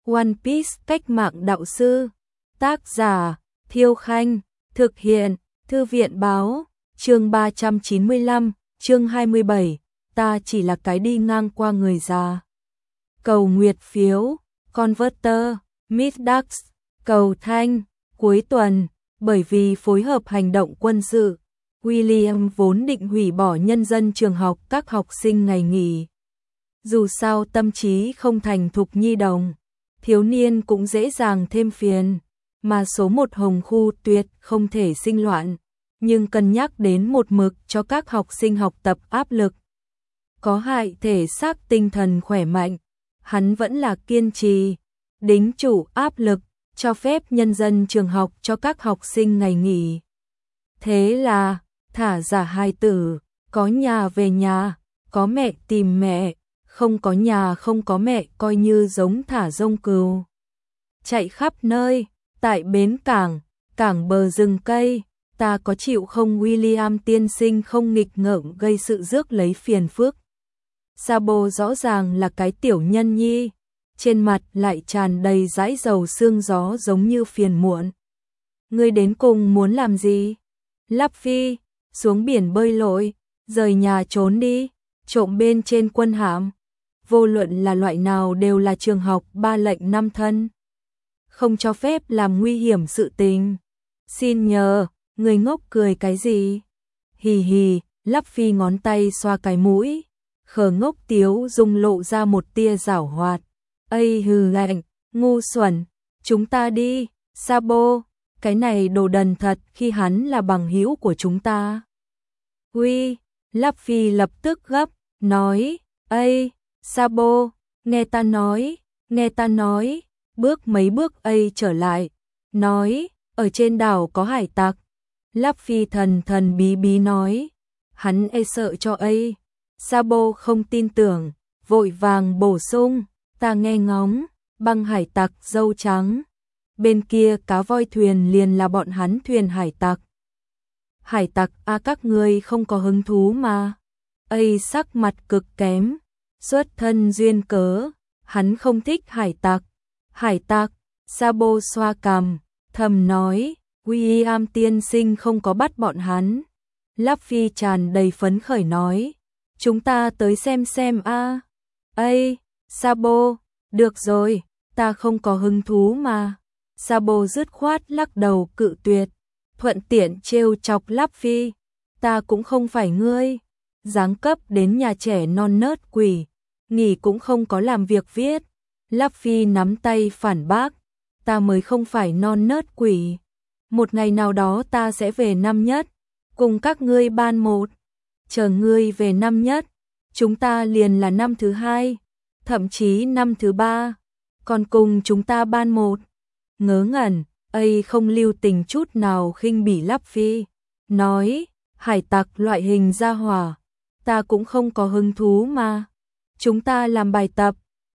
One Piece cách mạng đạo sư. Tác giả Thiêu Khanh. Thực hiện Thư viện Báo. Chương 395, chương 27. Ta chỉ là cái đi ngang qua người già. Cầu nguyệt phiếu. Converter. Middax. Cầu thanh. Cuối tuần. Bởi vì phối hợp hành động quân sự, William vốn định hủy bỏ nhân dân trường học các học sinh ngày nghỉ. Dù sao tâm trí không thành thục nhi đồng, thiếu niên cũng dễ dàng thêm phiền, mà số một Hồng Khu tuyệt không thể sinh loạn, nhưng cân nhắc đến một mực cho các học sinh học tập áp lực, có hại thể xác tinh thần khỏe mạnh, hắn vẫn là kiên trì, đính chủ áp lực, cho phép nhân dân trường học cho các học sinh ngày nghỉ. Thế là, thả giả hài tử, có nhà về nhà, có mẹ tìm mẹ, không có nhà không có mẹ coi như giống thả rông cừu. Chạy khắp nơi, tại bến cảng, cảng bờ rừng cây, ta có chịu không William tiên sinh không nghịch ngợm gây sự rước lấy phiền phức. Sabo rõ ràng là cái tiểu nhân nhi, trên mặt lại tràn đầy dãi dầu sương gió giống như phiền muộn. Ngươi đến cùng muốn làm gì? Luffy, xuống biển bơi lội, rời nhà trốn đi, trộm bên trên quân hạm. Vô luận là loại nào đều là trường học 3 lệnh 5 thân. Không cho phép làm nguy hiểm sự tình. Xin nhờ, người ngốc cười cái gì? Hì hì, Luffy ngón tay xoa cái mũi, khờ ngốc tiếu dung lộ ra một tia giảo hoạt. Ây hừ lạnh, ngu xuẩn, chúng ta đi, Sabo, cái này đồ đần thật khi hắn là bằng hữu của chúng ta. Uy, Luffy lập tức gấp, nói, Ây, Sabo, nghe ta nói, bước mấy bước ấy trở lại, nói, ở trên đảo có hải tặc. Luffy thần thần bí bí nói, hắn sợ cho ấy. Sabo không tin tưởng, vội vàng bổ sung, ta nghe ngóng, băng hải tặc dâu trắng. Bên kia cá voi thuyền liền là bọn hắn thuyền hải tặc. Hải tặc các ngươi không có hứng thú mà. Ây sắc mặt cực kém, xuất thân duyên cớ, hắn không thích hải tặc. Hải tặc, Sabo xoa cằm, thầm nói, William tiên sinh không có bắt bọn hắn. Luffy tràn đầy phấn khởi nói, chúng ta tới xem a. Ây, Sabo, được rồi, ta không có hứng thú mà. Sabo dứt khoát lắc đầu cự tuyệt, thuận tiện trêu chọc Luffy, ta cũng không phải ngươi, giáng cấp đến nhà trẻ non nớt quỷ, nghỉ cũng không có làm việc viết. Luffy nắm tay phản bác, ta mới không phải non nớt quỷ, một ngày nào đó ta sẽ về năm nhất, cùng các ngươi ban một, chờ ngươi về năm nhất, chúng ta liền là năm thứ hai, thậm chí năm thứ ba, còn cùng chúng ta ban một. Ngớ ngẩn, ấy không lưu tình chút nào khinh bỉ Luffy, nói, hải tặc loại hình gia hỏa, ta cũng không có hứng thú mà, chúng ta làm bài tập.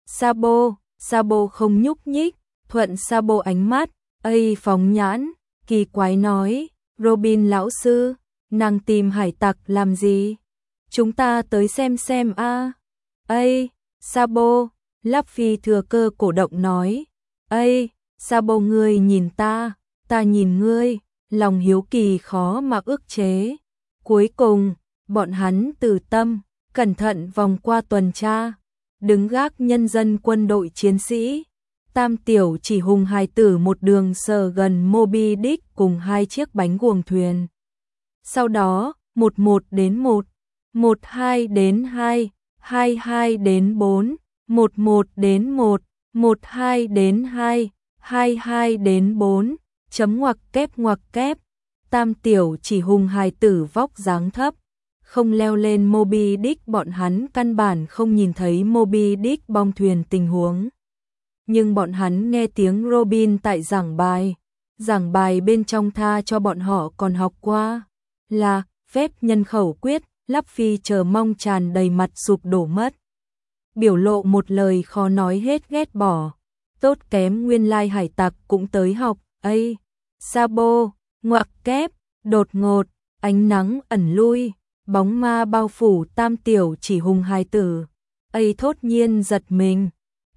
Sabo không nhúc nhích, thuận Sabo ánh mắt, ấy phóng nhãn, kỳ quái nói, Robin lão sư, nàng tìm hải tặc làm gì? Chúng ta tới xem a. Ây, Sabo, Luffy thừa cơ cổ động nói, Ây, Sabo ngươi nhìn ta nhìn ngươi, lòng hiếu kỳ khó mà ức chế. Cuối cùng, bọn hắn từ tâm, cẩn thận vòng qua tuần tra, đứng gác nhân dân quân đội chiến sĩ. Tam tiểu chỉ hùng hài tử một đường sờ gần Moby Dick cùng 2 chiếc bánh guồng thuyền. Sau đó, 11 đến 1, 12 đến 2, 22 đến 4, 11 đến 1, 12 đến 2, 22 đến 4, chấm ngoặc kép. Tam tiểu chỉ hùng hài tử vóc dáng thấp, không leo lên Moby Dick, bọn hắn căn bản không nhìn thấy Moby Dick bong thuyền tình huống. Nhưng bọn hắn nghe tiếng Robin tại giảng bài bên trong tha cho bọn họ còn học qua, là phép nhân khẩu quyết. Luffy chờ mong tràn đầy mặt sụp đổ mất. Biểu lộ một lời khó nói hết ghét bỏ. Tốt kém nguyên lai hải tặc cũng tới học, ấy. Sabo, ngoặc kép, đột ngột, ánh nắng ẩn lui, bóng ma bao phủ tam tiểu chỉ hùng hài tử. Ấy thốt nhiên giật mình.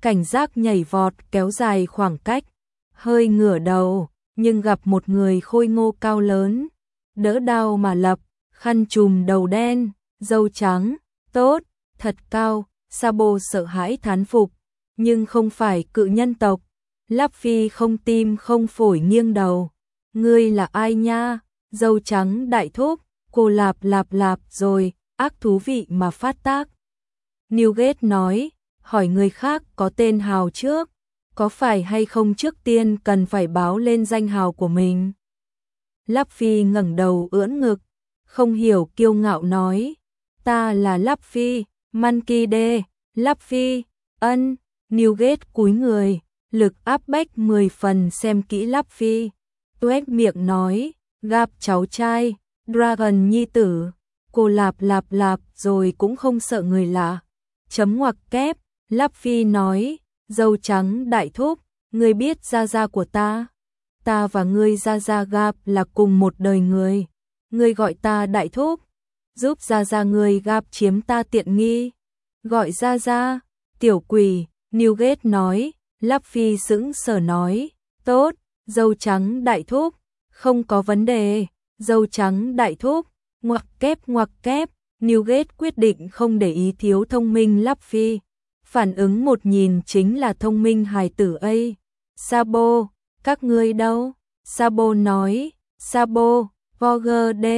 cảnh giác nhảy vọt kéo dài khoảng cách, hơi ngửa đầu, nhưng gặp một người khôi ngô cao lớn, đỡ đao mà lập, khăn trùm đầu đen, râu trắng, tốt, thật cao, Sabo sợ hãi thán phục, nhưng không phải cự nhân tộc. Lắp Phi không tim không phổi nghiêng đầu, ngươi là ai nha? Râu trắng đại thúc, cô lạp lạp rồi, ác thú vị mà phát tác. Newgate nói, hỏi người khác có tên hào trước, có phải hay không trước tiên cần phải báo lên danh hào của mình. Lắp Phi ngẩng đầu ưỡn ngực, không hiểu kiêu ngạo nói, ta là Lắp Phi, Monkey D, Lắp Phi, ân, Newgate cúi người, lực áp bách 10 phần xem kỹ Lắp Phi, tuét miệng nói, gặp cháu trai, Dragon nhi tử, cô lạp rồi cũng không sợ người lạ. Chấm ngoặc kép, Lắp Phi nói, dâu trắng đại thúc, ngươi biết gia gia của ta và ngươi gia gia gặp là cùng một đời người, ngươi gọi ta đại thúc, giúp gia gia ngươi gặp chiếm ta tiện nghi, gọi gia gia, tiểu quỷ. Newgate nói, Lắp Phi sững sờ nói, tốt, dâu trắng đại thúc, không có vấn đề, dâu trắng đại thúc, ngoặc kép, Newgate quyết định không để ý thiếu thông minh Lắp Phi, phản ứng một nhìn chính là thông minh hài tử ấy. Sabo, các ngươi đâu? Sabo nói, Sabo, Voger D,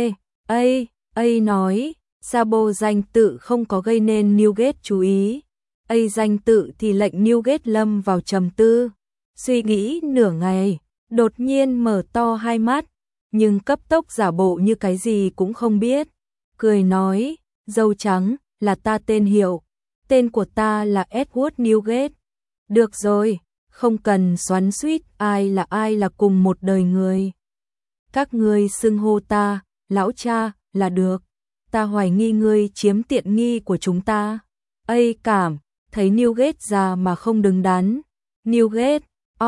A nói, Sabo danh tự không có gây nên Newgate chú ý. A danh tự thì lệnh Newgate lâm vào trầm tư, suy nghĩ nửa ngày, đột nhiên mở to hai mắt, nhưng cấp tốc giả bộ như cái gì cũng không biết, cười nói, dâu trắng, là ta tên hiệu, tên của ta là Edward Newgate. Được rồi, không cần xoắn xuýt ai là cùng một đời người. Các ngươi xưng hô ta, lão cha, là được, ta hoài nghi ngươi chiếm tiện nghi của chúng ta. Cảm thấy Newgate già mà không đứng đắn. Newgate,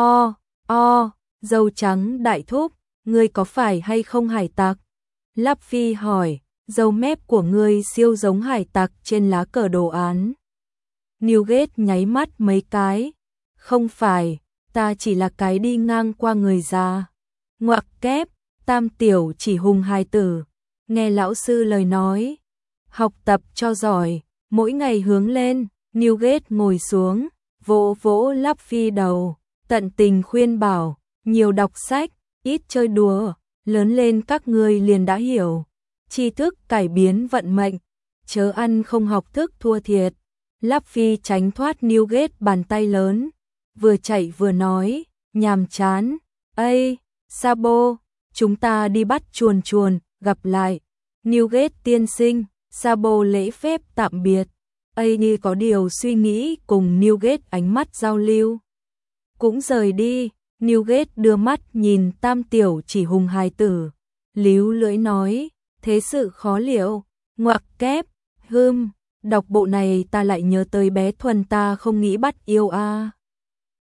dâu trắng đại thúc, ngươi có phải hay không hải tặc? Lắp Phi hỏi, dâu mép của ngươi siêu giống hải tặc trên lá cờ đồ án. Newgate nháy mắt mấy cái, không phải, ta chỉ là cái đi ngang qua người già. Ngoặc kép, Tam tiểu chỉ hùng hài tử, nghe lão sư lời nói, học tập cho giỏi, mỗi ngày hướng lên. Newgate ngồi xuống, vỗ Lắp Phi đầu, tận tình khuyên bảo, nhiều đọc sách, ít chơi đùa, lớn lên các ngươi liền đã hiểu, tri thức cải biến vận mệnh, chớ ăn không học thức thua thiệt. Lắp Phi tránh thoát Newgate bàn tay lớn, vừa chạy vừa nói, nhàm chán, Sabo, chúng ta đi bắt chuồn, gặp lại. Newgate tiên sinh, Sabo lễ phép tạm biệt. Như có điều suy nghĩ cùng Newgate ánh mắt giao lưu. Cũng rời đi, Newgate đưa mắt nhìn Tam tiểu chỉ hùng hài tử, líu lưỡi nói, thế sự khó liệu, ngoặc kép, đọc bộ này ta lại nhớ tới bé Thuần ta không nghĩ bắt yêu a.